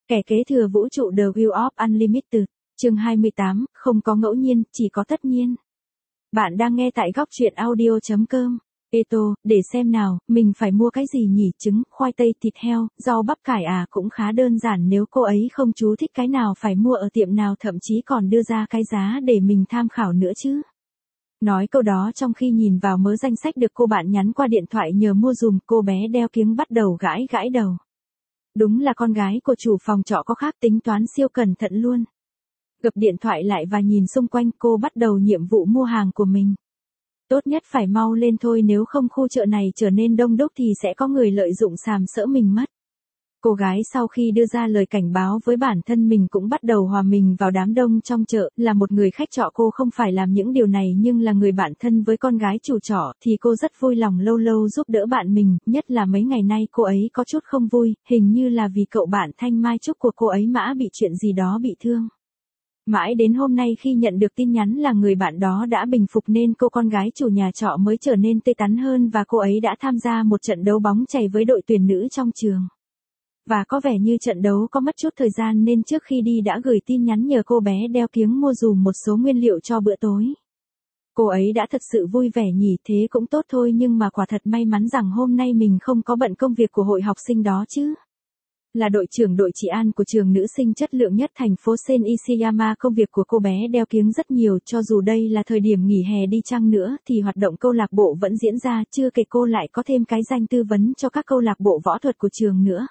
Kẻ kế thừa vũ trụ The Wheel of Unlimited, chương 28, không có ngẫu nhiên, chỉ có tất nhiên. Bạn đang nghe tại góc truyện audio.com. Eto, để xem nào, mình phải mua cái gì nhỉ? Trứng, khoai tây, thịt heo, rau bắp cải à? Cũng khá đơn giản, nếu cô ấy không chú thích cái nào phải mua ở tiệm nào, thậm chí còn đưa ra cái giá để mình tham khảo nữa chứ. Nói câu đó trong khi nhìn vào mớ danh sách được cô bạn nhắn qua điện thoại nhờ mua dùm, cô bé đeo kiếng bắt đầu gãi gãi đầu. Đúng là con gái của chủ phòng trọ có khác, tính toán siêu cẩn thận luôn. Gập điện thoại lại và nhìn xung quanh, cô bắt đầu nhiệm vụ mua hàng của mình. Tốt nhất phải mau lên thôi, nếu không khu chợ này trở nên đông đúc thì sẽ có người lợi dụng sàm sỡ mình mất. Cô gái sau khi đưa ra lời cảnh báo với bản thân mình cũng bắt đầu hòa mình vào đám đông trong chợ, là một người khách trọ cô không phải làm những điều này nhưng là người bạn thân với con gái chủ trọ thì cô rất vui lòng lâu lâu giúp đỡ bạn mình, nhất là mấy ngày nay cô ấy có chút không vui, hình như là vì cậu bạn Thanh Mai Trúc của cô ấy Mã bị chuyện gì đó bị thương. Mãi đến hôm nay khi nhận được tin nhắn là người bạn đó đã bình phục nên cô con gái chủ nhà trọ mới trở nên tươi tắn hơn và cô ấy đã tham gia một trận đấu bóng chày với đội tuyển nữ trong trường. Và có vẻ như trận đấu có mất chút thời gian nên trước khi đi đã gửi tin nhắn nhờ cô bé đeo kiếng mua dùm một số nguyên liệu cho bữa tối. Cô ấy đã thật sự vui vẻ nhỉ, thế cũng tốt thôi, nhưng mà quả thật may mắn rằng hôm nay mình không có bận công việc của hội học sinh đó chứ. Là đội trưởng đội trị an của trường nữ sinh chất lượng nhất thành phố Sen Ishiyama, công việc của cô bé đeo kiếng rất nhiều, cho dù đây là thời điểm nghỉ hè đi chăng nữa thì hoạt động câu lạc bộ vẫn diễn ra, chưa kể cô lại có thêm cái danh tư vấn cho các câu lạc bộ võ thuật của trường nữa.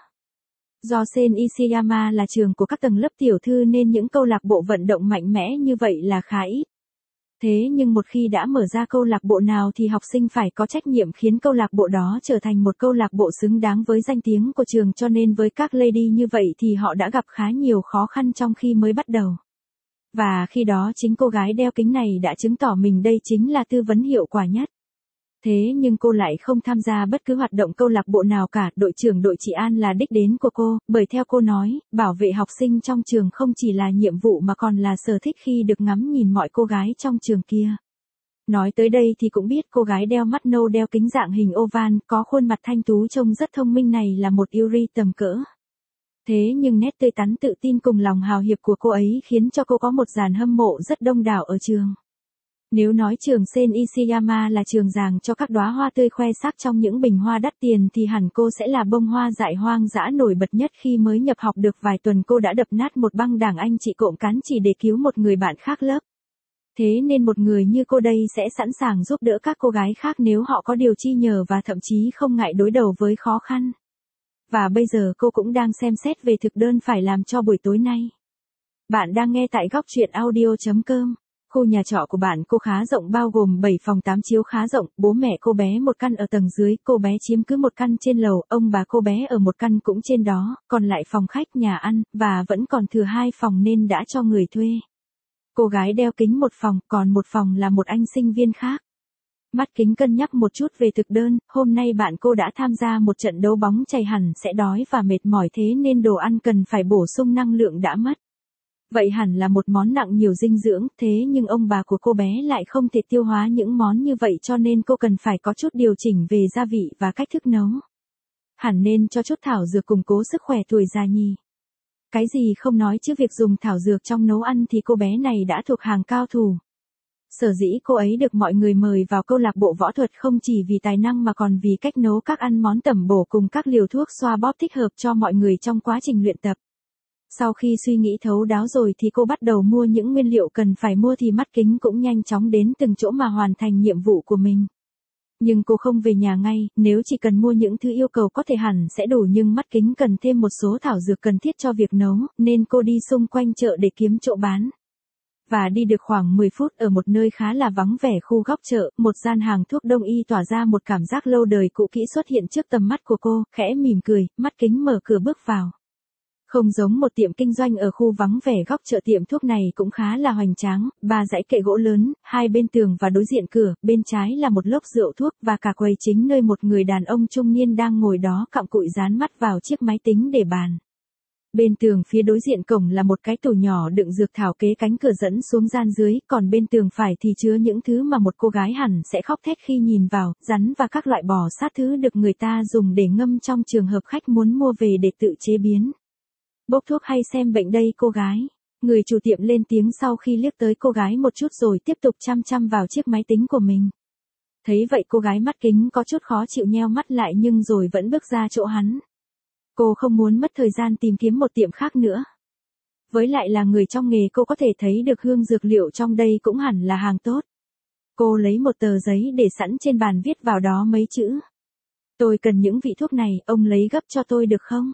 Do Sen Ishiyama là trường của các tầng lớp tiểu thư nên những câu lạc bộ vận động mạnh mẽ như vậy là khá ít. Thế nhưng một khi đã mở ra câu lạc bộ nào thì học sinh phải có trách nhiệm khiến câu lạc bộ đó trở thành một câu lạc bộ xứng đáng với danh tiếng của trường, cho nên với các lady như vậy thì họ đã gặp khá nhiều khó khăn trong khi mới bắt đầu. Và khi đó chính cô gái đeo kính này đã chứng tỏ mình đây chính là tư vấn hiệu quả nhất. Thế nhưng cô lại không tham gia bất cứ hoạt động câu lạc bộ nào cả, đội trưởng đội trị an là đích đến của cô, bởi theo cô nói, bảo vệ học sinh trong trường không chỉ là nhiệm vụ mà còn là sở thích khi được ngắm nhìn mọi cô gái trong trường kia. Nói tới đây thì cũng biết cô gái đeo mắt nâu đeo kính dạng hình oval, có khuôn mặt thanh tú trông rất thông minh này là một Yuri tầm cỡ. Thế nhưng nét tươi tắn tự tin cùng lòng hào hiệp của cô ấy khiến cho cô có một dàn hâm mộ rất đông đảo ở trường. Nếu nói trường Sen Ishiyama là trường giàng cho các đóa hoa tươi khoe sắc trong những bình hoa đắt tiền thì hẳn cô sẽ là bông hoa dại hoang dã nổi bật nhất. Khi mới nhập học được vài tuần cô đã đập nát một băng đảng anh chị cộm cán chỉ để cứu một người bạn khác lớp. Thế nên một người như cô đây sẽ sẵn sàng giúp đỡ các cô gái khác nếu họ có điều chi nhờ và thậm chí không ngại đối đầu với khó khăn. Và bây giờ cô cũng đang xem xét về thực đơn phải làm cho buổi tối nay. Bạn đang nghe tại góc truyện audio.com. Khu nhà trọ của bạn cô khá rộng, bao gồm 7 phòng 8 chiếu khá rộng, bố mẹ cô bé một căn ở tầng dưới, cô bé chiếm cứ một căn trên lầu, ông bà cô bé ở một căn cũng trên đó, còn lại phòng khách, nhà ăn, và vẫn còn thừa 2 phòng nên đã cho người thuê. Cô gái đeo kính một phòng, còn một phòng là một anh sinh viên khác. Mắt kính cân nhắc một chút về thực đơn, hôm nay bạn cô đã tham gia một trận đấu bóng chày hẳn sẽ đói và mệt mỏi, thế nên đồ ăn cần phải bổ sung năng lượng đã mất. Vậy hẳn là một món nặng nhiều dinh dưỡng, thế nhưng ông bà của cô bé lại không thể tiêu hóa những món như vậy cho nên cô cần phải có chút điều chỉnh về gia vị và cách thức nấu. Hẳn nên cho chút thảo dược củng cố sức khỏe tuổi già nhỉ. Cái gì không nói chứ việc dùng thảo dược trong nấu ăn thì cô bé này đã thuộc hàng cao thủ. Sở dĩ cô ấy được mọi người mời vào câu lạc bộ võ thuật không chỉ vì tài năng mà còn vì cách nấu các ăn món tẩm bổ cùng các liều thuốc xoa bóp thích hợp cho mọi người trong quá trình luyện tập. Sau khi suy nghĩ thấu đáo rồi thì cô bắt đầu mua những nguyên liệu cần phải mua thì mắt kính cũng nhanh chóng đến từng chỗ mà hoàn thành nhiệm vụ của mình. Nhưng cô không về nhà ngay, nếu chỉ cần mua những thứ yêu cầu có thể hẳn sẽ đủ, nhưng mắt kính cần thêm một số thảo dược cần thiết cho việc nấu, nên cô đi xung quanh chợ để kiếm chỗ bán. Và đi được khoảng 10 phút ở một nơi khá là vắng vẻ khu góc chợ, một gian hàng thuốc đông y tỏa ra một cảm giác lâu đời cũ kỹ xuất hiện trước tầm mắt của cô, khẽ mỉm cười, mắt kính mở cửa bước vào. Không giống một tiệm kinh doanh ở khu vắng vẻ góc chợ, tiệm thuốc này cũng khá là hoành tráng, 3 dãy kệ gỗ lớn, hai bên tường và đối diện cửa, bên trái là một lốc rượu thuốc và cả quầy chính nơi một người đàn ông trung niên đang ngồi đó cặm cụi dán mắt vào chiếc máy tính để bàn. Bên tường phía đối diện cổng là một cái tủ nhỏ đựng dược thảo, kế cánh cửa dẫn xuống gian dưới, còn bên tường phải thì chứa những thứ mà một cô gái hẳn sẽ khóc thét khi nhìn vào, rắn và các loại bò sát, thứ được người ta dùng để ngâm trong trường hợp khách muốn mua về để tự chế biến. Bốc thuốc hay xem bệnh đây cô gái? Người chủ tiệm lên tiếng sau khi liếc tới cô gái một chút rồi tiếp tục chăm chăm vào chiếc máy tính của mình. Thấy vậy cô gái mắt kính có chút khó chịu nheo mắt lại nhưng rồi vẫn bước ra chỗ hắn. Cô không muốn mất thời gian tìm kiếm một tiệm khác nữa. Với lại là người trong nghề cô có thể thấy được hương dược liệu trong đây cũng hẳn là hàng tốt. Cô lấy một tờ giấy để sẵn trên bàn viết vào đó mấy chữ. Tôi cần những vị thuốc này, ông lấy gấp cho tôi được không?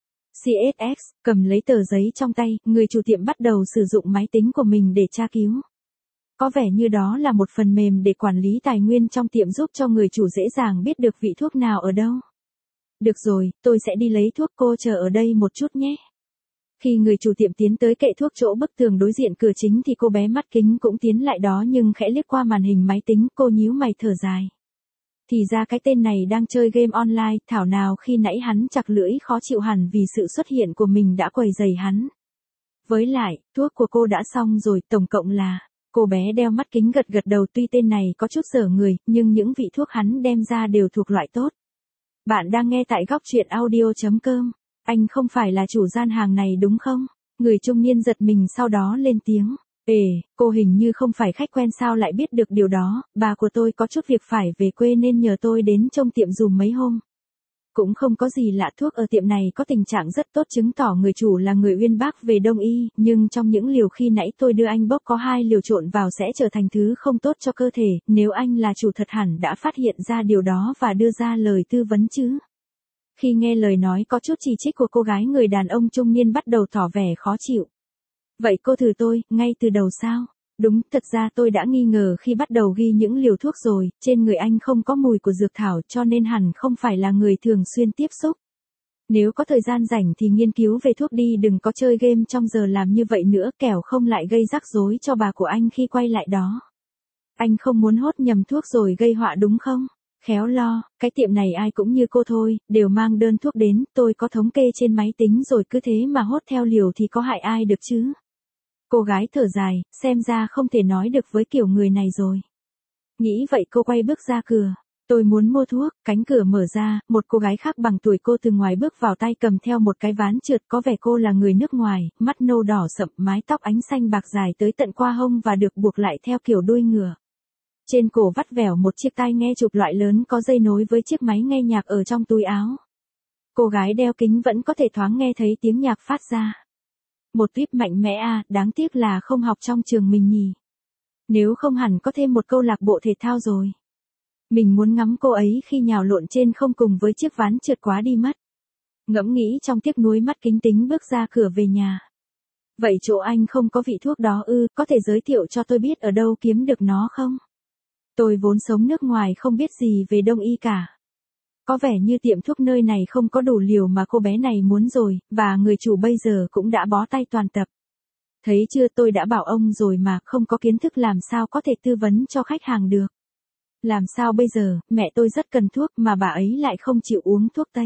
CSX, cầm lấy tờ giấy trong tay, người chủ tiệm bắt đầu sử dụng máy tính của mình để tra cứu. Có vẻ như đó là một phần mềm để quản lý tài nguyên trong tiệm giúp cho người chủ dễ dàng biết được vị thuốc nào ở đâu. Được rồi, tôi sẽ đi lấy thuốc, cô chờ ở đây một chút nhé. Khi người chủ tiệm tiến tới kệ thuốc chỗ bức tường đối diện cửa chính thì cô bé mắt kính cũng tiến lại đó nhưng khẽ liếc qua màn hình máy tính, cô nhíu mày thở dài. Thì ra cái tên này đang chơi game online, thảo nào khi nãy hắn chặt lưỡi khó chịu hẳn vì sự xuất hiện của mình đã quấy rầy hắn. Với lại, thuốc của cô đã xong rồi, tổng cộng là... Cô bé đeo mắt kính gật gật đầu, tuy tên này có chút dở người, nhưng những vị thuốc hắn đem ra đều thuộc loại tốt. Bạn đang nghe tại góc truyện audio.com. Anh không phải là chủ gian hàng này đúng không? Người trung niên giật mình sau đó lên tiếng. Cô hình như không phải khách quen sao lại biết được điều đó, bà của tôi có chút việc phải về quê nên nhờ tôi đến trông tiệm dùm mấy hôm. Cũng không có gì lạ, thuốc ở tiệm này có tình trạng rất tốt chứng tỏ người chủ là người uyên bác về đông y, nhưng trong những liều khi nãy tôi đưa anh bốc có 2 liều trộn vào sẽ trở thành thứ không tốt cho cơ thể, nếu anh là chủ thật hẳn đã phát hiện ra điều đó và đưa ra lời tư vấn chứ. Khi nghe lời nói có chút chỉ trích của cô gái, người đàn ông trung niên bắt đầu tỏ vẻ khó chịu. Vậy cô thử tôi, ngay từ đầu sao? Đúng, thật ra tôi đã nghi ngờ khi bắt đầu ghi những liều thuốc rồi, trên người anh không có mùi của dược thảo cho nên hẳn không phải là người thường xuyên tiếp xúc. Nếu có thời gian rảnh thì nghiên cứu về thuốc đi, đừng có chơi game trong giờ làm như vậy nữa, kẻo không lại gây rắc rối cho bà của anh khi quay lại đó. Anh không muốn hốt nhầm thuốc rồi gây họa đúng không? Khéo lo, cái tiệm này ai cũng như cô thôi, đều mang đơn thuốc đến, tôi có thống kê trên máy tính rồi, cứ thế mà hốt theo liều thì có hại ai được chứ? Cô gái thở dài, xem ra không thể nói được với kiểu người này rồi. Nghĩ vậy cô quay bước ra cửa. Tôi muốn mua thuốc, cánh cửa mở ra, một cô gái khác bằng tuổi cô từ ngoài bước vào, tay cầm theo một cái ván trượt, có vẻ cô là người nước ngoài, mắt nâu đỏ sậm, mái tóc ánh xanh bạc dài tới tận qua hông và được buộc lại theo kiểu đuôi ngựa. Trên cổ vắt vẻo một chiếc tai nghe chụp loại lớn có dây nối với chiếc máy nghe nhạc ở trong túi áo. Cô gái đeo kính vẫn có thể thoáng nghe thấy tiếng nhạc phát ra. Một tuyếp mạnh mẽ à, đáng tiếc là không học trong trường mình nhỉ. Nếu không hẳn có thêm một câu lạc bộ thể thao rồi. Mình muốn ngắm cô ấy khi nhào lộn trên không cùng với chiếc ván trượt quá đi mất. Ngẫm nghĩ trong tiếc nuối, mắt kính tính bước ra cửa về nhà. Vậy chỗ anh không có vị thuốc đó ư, có thể giới thiệu cho tôi biết ở đâu kiếm được nó không? Tôi vốn sống nước ngoài không biết gì về đông y cả. Có vẻ như tiệm thuốc nơi này không có đủ liều mà cô bé này muốn rồi, và người chủ bây giờ cũng đã bó tay toàn tập. Thấy chưa, tôi đã bảo ông rồi mà, không có kiến thức làm sao có thể tư vấn cho khách hàng được. Làm sao bây giờ, mẹ tôi rất cần thuốc mà bà ấy lại không chịu uống thuốc tây.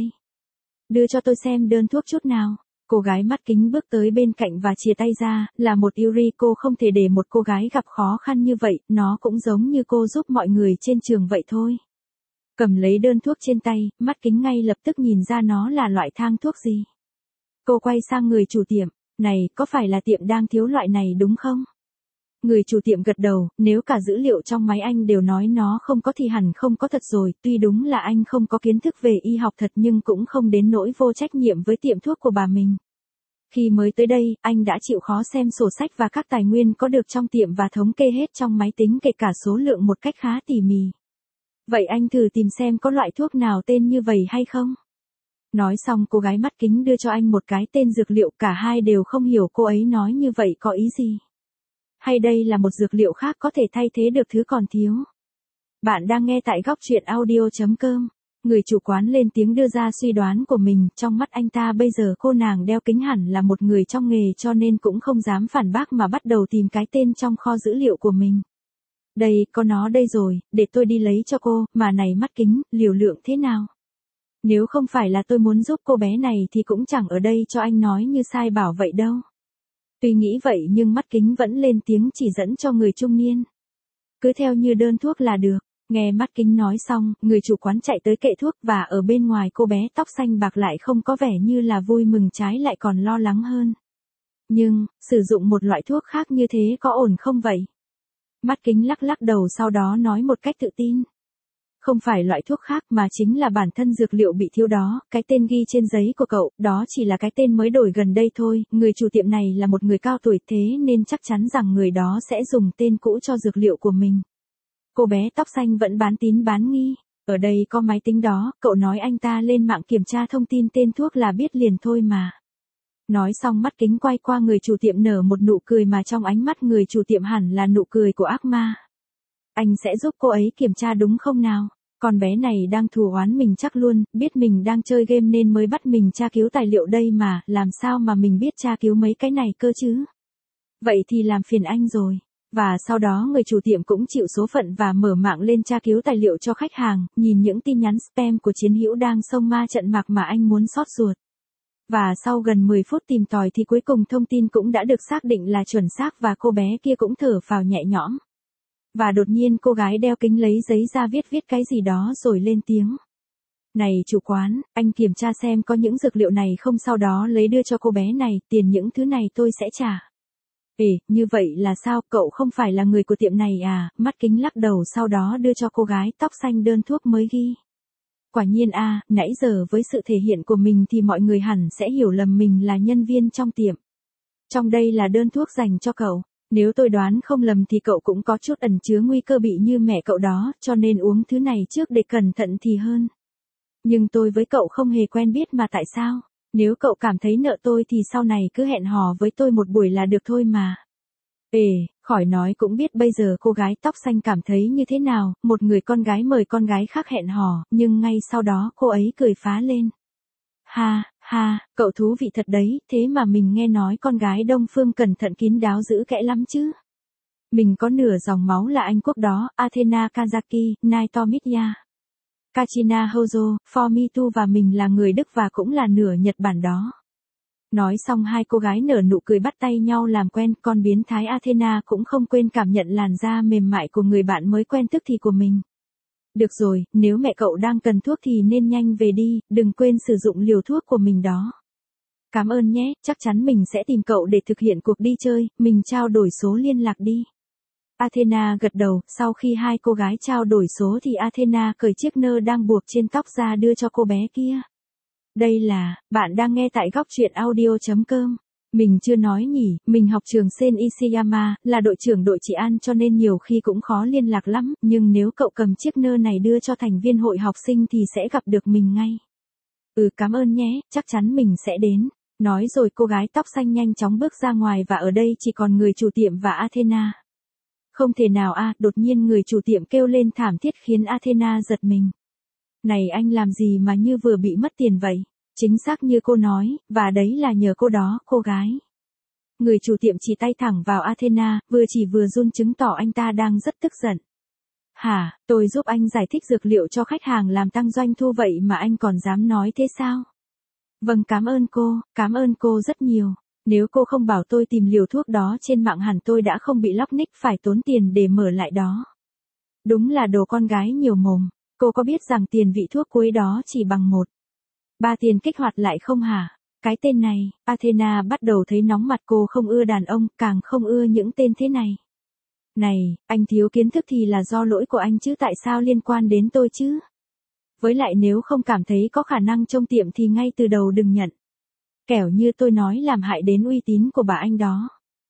Đưa cho tôi xem đơn thuốc chút nào. Cô gái mắt kính bước tới bên cạnh và chìa tay ra, là một Yuri. Cô không thể để một cô gái gặp khó khăn như vậy, nó cũng giống như cô giúp mọi người trên trường vậy thôi. Cầm lấy đơn thuốc trên tay, mắt kính ngay lập tức nhìn ra nó là loại thang thuốc gì. Cô quay sang người chủ tiệm, này, có phải là tiệm đang thiếu loại này đúng không? Người chủ tiệm gật đầu, nếu cả dữ liệu trong máy anh đều nói nó không có thì hẳn không có thật rồi, tuy đúng là anh không có kiến thức về y học thật nhưng cũng không đến nỗi vô trách nhiệm với tiệm thuốc của bà mình. Khi mới tới đây, anh đã chịu khó xem sổ sách và các tài nguyên có được trong tiệm và thống kê hết trong máy tính kể cả số lượng một cách khá tỉ mỉ. Vậy anh thử tìm xem có loại thuốc nào tên như vậy hay không? Nói xong cô gái mắt kính đưa cho anh một cái tên dược liệu, cả hai đều không hiểu cô ấy nói như vậy có ý gì. Hay đây là một dược liệu khác có thể thay thế được thứ còn thiếu? Bạn đang nghe tại góc truyện audio.com. Người chủ quán lên tiếng đưa ra suy đoán của mình, trong mắt anh ta bây giờ cô nàng đeo kính hẳn là một người trong nghề cho nên cũng không dám phản bác mà bắt đầu tìm cái tên trong kho dữ liệu của mình. Đây, có nó đây rồi, để tôi đi lấy cho cô, mà này mắt kính, liều lượng thế nào? Nếu không phải là tôi muốn giúp cô bé này thì cũng chẳng ở đây cho anh nói như sai bảo vậy đâu. Tuy nghĩ vậy nhưng mắt kính vẫn lên tiếng chỉ dẫn cho người trung niên. Cứ theo như đơn thuốc là được. Nghe mắt kính nói xong, người chủ quán chạy tới kệ thuốc và ở bên ngoài cô bé tóc xanh bạc lại không có vẻ như là vui mừng, trái lại còn lo lắng hơn. Nhưng, sử dụng một loại thuốc khác như thế có ổn không vậy? Mắt kính lắc lắc đầu sau đó nói một cách tự tin. Không phải loại thuốc khác mà chính là bản thân dược liệu bị thiếu đó, cái tên ghi trên giấy của cậu, đó chỉ là cái tên mới đổi gần đây thôi, người chủ tiệm này là một người cao tuổi thế nên chắc chắn rằng người đó sẽ dùng tên cũ cho dược liệu của mình. Cô bé tóc xanh vẫn bán tín bán nghi, ở đây có máy tính đó, cậu nói anh ta lên mạng kiểm tra thông tin tên thuốc là biết liền thôi mà. Nói xong mắt kính quay qua người chủ tiệm nở một nụ cười mà trong ánh mắt người chủ tiệm hẳn là nụ cười của ác ma. Anh sẽ giúp cô ấy kiểm tra đúng không nào? Con bé này đang thù oán mình chắc luôn, biết mình đang chơi game nên mới bắt mình tra cứu tài liệu đây mà, làm sao mà mình biết tra cứu mấy cái này cơ chứ? Vậy thì làm phiền anh rồi. Và sau đó người chủ tiệm cũng chịu số phận và mở mạng lên tra cứu tài liệu cho khách hàng, nhìn những tin nhắn spam của chiến hữu đang xông ma trận mạc mà anh muốn xót ruột. Và sau gần 10 phút tìm tòi thì cuối cùng thông tin cũng đã được xác định là chuẩn xác và cô bé kia cũng thở phào nhẹ nhõm. Và đột nhiên cô gái đeo kính lấy giấy ra viết cái gì đó rồi lên tiếng. Này chủ quán, anh kiểm tra xem có những dược liệu này không, sau đó lấy đưa cho cô bé này, tiền những thứ này tôi sẽ trả. Ê, như vậy là sao, cậu không phải là người của tiệm này à? Mắt kính lắc đầu sau đó đưa cho cô gái tóc xanh đơn thuốc mới ghi. Quả nhiên a, nãy giờ với sự thể hiện của mình thì mọi người hẳn sẽ hiểu lầm mình là nhân viên trong tiệm. Trong đây là đơn thuốc dành cho cậu. Nếu tôi đoán không lầm thì cậu cũng có chút ẩn chứa nguy cơ bị như mẹ cậu đó, cho nên uống thứ này trước để cẩn thận thì hơn. Nhưng tôi với cậu không hề quen biết mà tại sao? Nếu cậu cảm thấy nợ tôi thì sau này cứ hẹn hò với tôi một buổi là được thôi mà. Ê, khỏi nói cũng biết bây giờ cô gái tóc xanh cảm thấy như thế nào, một người con gái mời con gái khác hẹn hò, nhưng ngay sau đó cô ấy cười phá lên. Ha, ha, cậu thú vị thật đấy, thế mà mình nghe nói con gái Đông Phương cẩn thận kín đáo giữ kẽ lắm chứ. Mình có nửa dòng máu là Anh quốc đó, Athena Kazaki, Naitomiya. Kachina Hojo, Formitu và mình là người Đức và cũng là nửa Nhật Bản đó. Nói xong hai cô gái nở nụ cười bắt tay nhau làm quen, con biến thái Athena cũng không quên cảm nhận làn da mềm mại của người bạn mới quen tức thì của mình. Được rồi, nếu mẹ cậu đang cần thuốc thì nên nhanh về đi, đừng quên sử dụng liều thuốc của mình đó. Cảm ơn nhé, chắc chắn mình sẽ tìm cậu để thực hiện cuộc đi chơi, mình trao đổi số liên lạc đi. Athena gật đầu, sau khi hai cô gái trao đổi số thì Athena cởi chiếc nơ đang buộc trên tóc ra đưa cho cô bé kia. Đây là, bạn đang nghe tại góc truyện audio.com. Mình chưa nói nhỉ, mình học trường Sen Ishiyama, là đội trưởng đội trị an cho nên nhiều khi cũng khó liên lạc lắm, nhưng nếu cậu cầm chiếc nơ này đưa cho thành viên hội học sinh thì sẽ gặp được mình ngay. Cảm ơn nhé, chắc chắn mình sẽ đến. Nói rồi cô gái tóc xanh nhanh chóng bước ra ngoài và ở đây chỉ còn người chủ tiệm và Athena. Không thể nào đột nhiên người chủ tiệm kêu lên thảm thiết khiến Athena giật mình. Này anh làm gì mà như vừa bị mất tiền vậy? Chính xác như cô nói, và đấy là nhờ cô đó, cô gái. Người chủ tiệm chỉ tay thẳng vào Athena, vừa chỉ vừa run chứng tỏ anh ta đang rất tức giận. Hả, tôi giúp anh giải thích dược liệu cho khách hàng làm tăng doanh thu vậy mà anh còn dám nói thế sao? Vâng cảm ơn cô rất nhiều. Nếu cô không bảo tôi tìm liều thuốc đó trên mạng hẳn tôi đã không bị lóc nick phải tốn tiền để mở lại đó. Đúng là đồ con gái nhiều mồm. Cô có biết rằng tiền vị thuốc cuối đó chỉ bằng 1/3 tiền kích hoạt lại không hả? Cái tên này, Athena bắt đầu thấy nóng mặt, cô không ưa đàn ông, càng không ưa những tên thế này. Này, anh thiếu kiến thức thì là do lỗi của anh chứ tại sao liên quan đến tôi chứ? Với lại nếu không cảm thấy có khả năng trông tiệm thì ngay từ đầu đừng nhận. Kẻo như tôi nói làm hại đến uy tín của bà anh đó.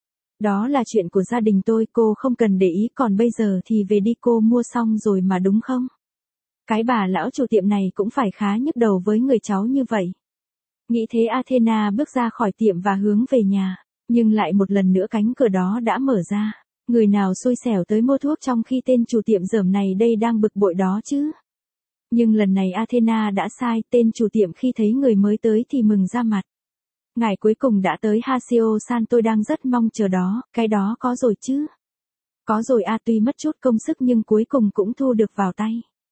Đó là chuyện của gia đình tôi, cô không cần để ý, còn bây giờ thì về đi, cô mua xong rồi mà đúng không? Cái bà lão chủ tiệm này cũng phải khá nhức đầu với người cháu như vậy. Nghĩ thế Athena bước ra khỏi tiệm và hướng về nhà, nhưng lại một lần nữa cánh cửa đó đã mở ra. Người nào xui xẻo tới mua thuốc trong khi tên chủ tiệm dởm này đây đang bực bội đó chứ? Nhưng lần này Athena đã sai, tên chủ tiệm khi thấy người mới tới thì mừng ra mặt. Ngài cuối cùng đã tới Hasio-san, tôi đang rất mong chờ đó, cái đó có rồi chứ? Có rồi tuy mất chút công sức nhưng cuối cùng cũng thu được vào tay.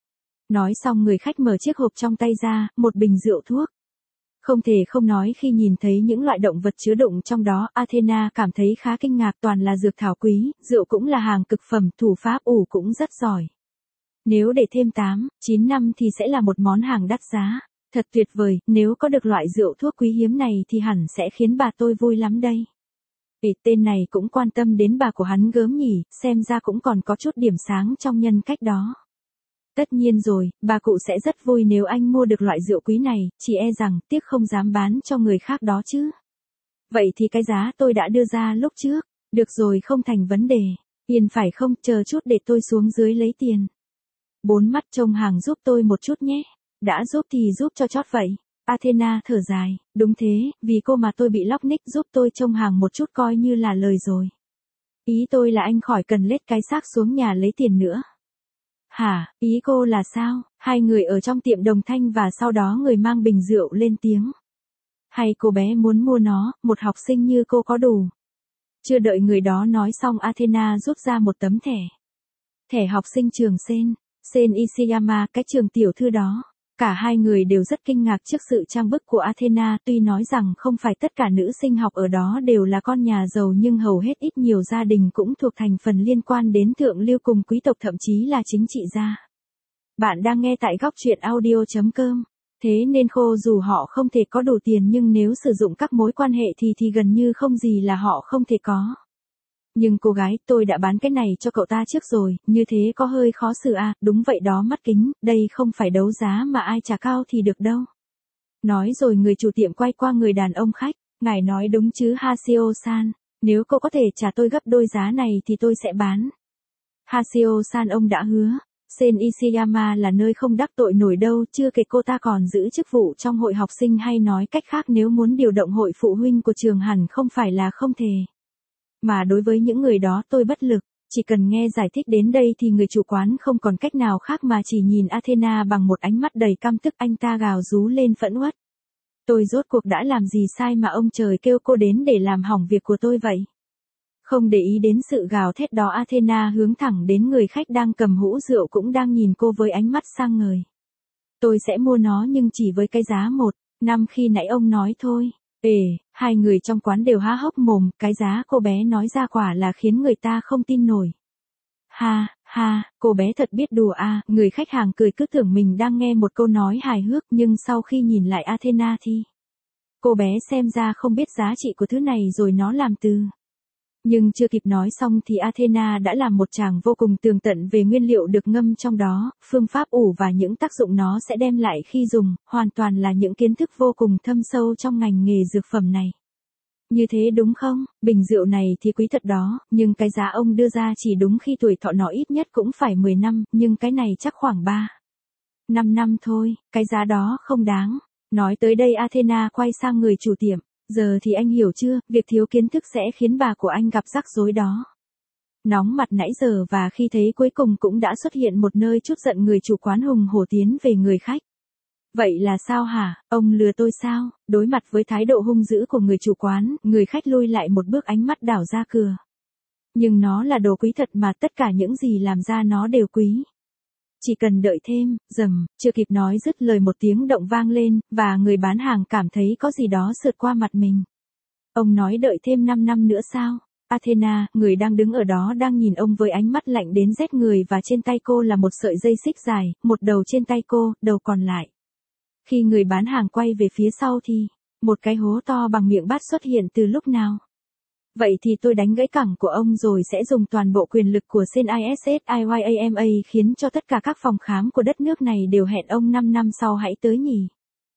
Nói xong người khách mở chiếc hộp trong tay ra, một bình rượu thuốc. Không thể không nói khi nhìn thấy những loại động vật chứa đựng trong đó, Athena cảm thấy khá kinh ngạc, toàn là dược thảo quý, rượu cũng là hàng cực phẩm, thủ pháp ủ cũng rất giỏi. Nếu để thêm 8, 9 năm thì sẽ là một món hàng đắt giá. Thật tuyệt vời, nếu có được loại rượu thuốc quý hiếm này thì hẳn sẽ khiến bà tôi vui lắm đây. Tên này cũng quan tâm đến bà của hắn gớm nhỉ, xem ra cũng còn có chút điểm sáng trong nhân cách đó. Tất nhiên rồi, bà cụ sẽ rất vui nếu anh mua được loại rượu quý này, chỉ e rằng tiếc không dám bán cho người khác đó chứ. Vậy thì cái giá tôi đã đưa ra lúc trước, được rồi không thành vấn đề. Yên phải không, chờ chút để tôi xuống dưới lấy tiền. Bốn mắt trông hàng giúp tôi một chút nhé. Đã giúp thì giúp cho chót vậy. Athena thở dài, đúng thế, vì cô mà tôi bị lóc nick, giúp tôi trông hàng một chút coi như là lời rồi. Ý tôi là anh khỏi cần lết cái xác xuống nhà lấy tiền nữa. Hả, ý cô là sao? Hai người ở trong tiệm đồng thanh và sau đó người mang bình rượu lên tiếng. Hay cô bé muốn mua nó, một học sinh như cô có đủ. Chưa đợi người đó nói xong Athena rút ra một tấm thẻ. Thẻ học sinh trường Sen Ishiyama, cái trường tiểu thư đó. Cả hai người đều rất kinh ngạc trước sự trang bức của Athena, tuy nói rằng không phải tất cả nữ sinh học ở đó đều là con nhà giàu nhưng hầu hết ít nhiều gia đình cũng thuộc thành phần liên quan đến thượng lưu cùng quý tộc, thậm chí là chính trị gia. Bạn đang nghe tại góc truyện audio.com. Thế nên dù họ không thể có đủ tiền nhưng nếu sử dụng các mối quan hệ thì gần như không gì là họ không thể có. Nhưng cô gái, tôi đã bán cái này cho cậu ta trước rồi, như thế có hơi khó xử à, đúng vậy đó mắt kính, đây không phải đấu giá mà ai trả cao thì được đâu. Nói rồi người chủ tiệm quay qua người đàn ông khách, ngài nói đúng chứ Hasio-san, nếu cô có thể trả tôi gấp đôi giá này thì tôi sẽ bán. Hasio-san, ông đã hứa. Sen Ishiyama là nơi không đắc tội nổi đâu, chưa kể cô ta còn giữ chức vụ trong hội học sinh, hay nói cách khác nếu muốn điều động hội phụ huynh của trường hẳn không phải là không thể. Mà đối với những người đó tôi bất lực, chỉ cần nghe giải thích đến đây thì người chủ quán không còn cách nào khác mà chỉ nhìn Athena bằng một ánh mắt đầy căm tức, anh ta gào rú lên phẫn uất. Tôi rốt cuộc đã làm gì sai mà ông trời kêu cô đến để làm hỏng việc của tôi vậy? Không để ý đến sự gào thét đó, Athena hướng thẳng đến người khách đang cầm hũ rượu cũng đang nhìn cô với ánh mắt sang ngời. Tôi sẽ mua nó nhưng chỉ với cái giá 1,5 khi nãy ông nói thôi. Hai người trong quán đều há hốc mồm, cái giá cô bé nói ra quả là khiến người ta không tin nổi. Ha, cô bé thật biết đùa à, người khách hàng cười cứ tưởng mình đang nghe một câu nói hài hước, nhưng sau khi nhìn lại Athena thì cô bé xem ra không biết giá trị của thứ này rồi nó làm từ. Nhưng chưa kịp nói xong thì Athena đã làm một tràng vô cùng tường tận về nguyên liệu được ngâm trong đó, phương pháp ủ và những tác dụng nó sẽ đem lại khi dùng, hoàn toàn là những kiến thức vô cùng thâm sâu trong ngành nghề dược phẩm này. Như thế đúng không? Bình rượu này thì quý thật đó, nhưng cái giá ông đưa ra chỉ đúng khi tuổi thọ nó ít nhất cũng phải 10 năm, nhưng cái này chắc khoảng 5 năm thôi, cái giá đó không đáng. Nói tới đây Athena quay sang người chủ tiệm. Giờ thì anh hiểu chưa, việc thiếu kiến thức sẽ khiến bà của anh gặp rắc rối đó. Nóng mặt nãy giờ và khi thấy cuối cùng cũng đã xuất hiện một nơi chút giận, người chủ quán hùng hổ tiến về người khách. Vậy là sao hả, ông lừa tôi sao? Đối mặt với thái độ hung dữ của người chủ quán, người khách lui lại một bước, ánh mắt đảo ra cửa. Nhưng nó là đồ quý thật mà, tất cả những gì làm ra nó đều quý. Chỉ cần đợi thêm, chưa kịp nói dứt lời một tiếng động vang lên, và người bán hàng cảm thấy có gì đó sượt qua mặt mình. Ông nói đợi thêm 5 năm nữa sao? Athena, người đang đứng ở đó đang nhìn ông với ánh mắt lạnh đến rét người, và trên tay cô là một sợi dây xích dài, một đầu trên tay cô, đầu còn lại. Khi người bán hàng quay về phía sau thì, một cái hố to bằng miệng bát xuất hiện từ lúc nào? Vậy thì tôi đánh gãy cẳng của ông rồi sẽ dùng toàn bộ quyền lực của Sen ISSIYAMA khiến cho tất cả các phòng khám của đất nước này đều hẹn ông 5 năm sau hãy tới nhỉ.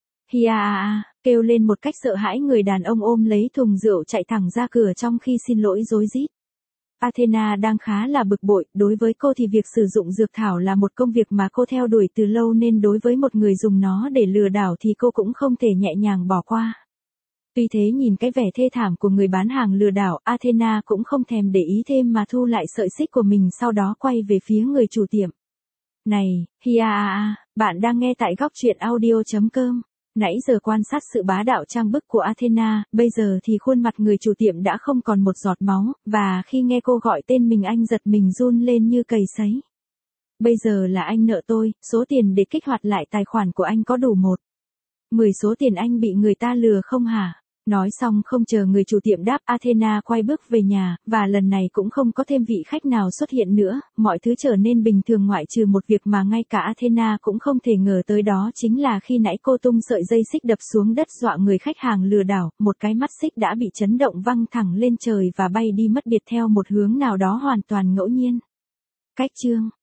Hiaa, kêu lên một cách sợ hãi, người đàn ông ôm lấy thùng rượu chạy thẳng ra cửa trong khi xin lỗi rối rít. Athena đang khá là bực bội, đối với cô thì việc sử dụng dược thảo là một công việc mà cô theo đuổi từ lâu, nên đối với một người dùng nó để lừa đảo thì cô cũng không thể nhẹ nhàng bỏ qua. Tuy thế nhìn cái vẻ thê thảm của người bán hàng lừa đảo, Athena cũng không thèm để ý thêm mà thu lại sợi xích của mình, sau đó quay về phía người chủ tiệm. Này, hiaa, bạn đang nghe tại góc truyện audio.com. Nãy giờ quan sát sự bá đạo trang bức của Athena, bây giờ thì khuôn mặt người chủ tiệm đã không còn một giọt máu, và khi nghe cô gọi tên mình anh giật mình run lên như cầy sấy. Bây giờ là anh nợ tôi, số tiền để kích hoạt lại tài khoản của anh có đủ 10 số tiền anh bị người ta lừa không hả? Nói xong không chờ người chủ tiệm đáp, Athena quay bước về nhà, và lần này cũng không có thêm vị khách nào xuất hiện nữa, mọi thứ trở nên bình thường ngoại trừ một việc mà ngay cả Athena cũng không thể ngờ tới, đó chính là khi nãy cô tung sợi dây xích đập xuống đất dọa người khách hàng lừa đảo, một cái mắt xích đã bị chấn động văng thẳng lên trời và bay đi mất biệt theo một hướng nào đó hoàn toàn ngẫu nhiên. Cách chương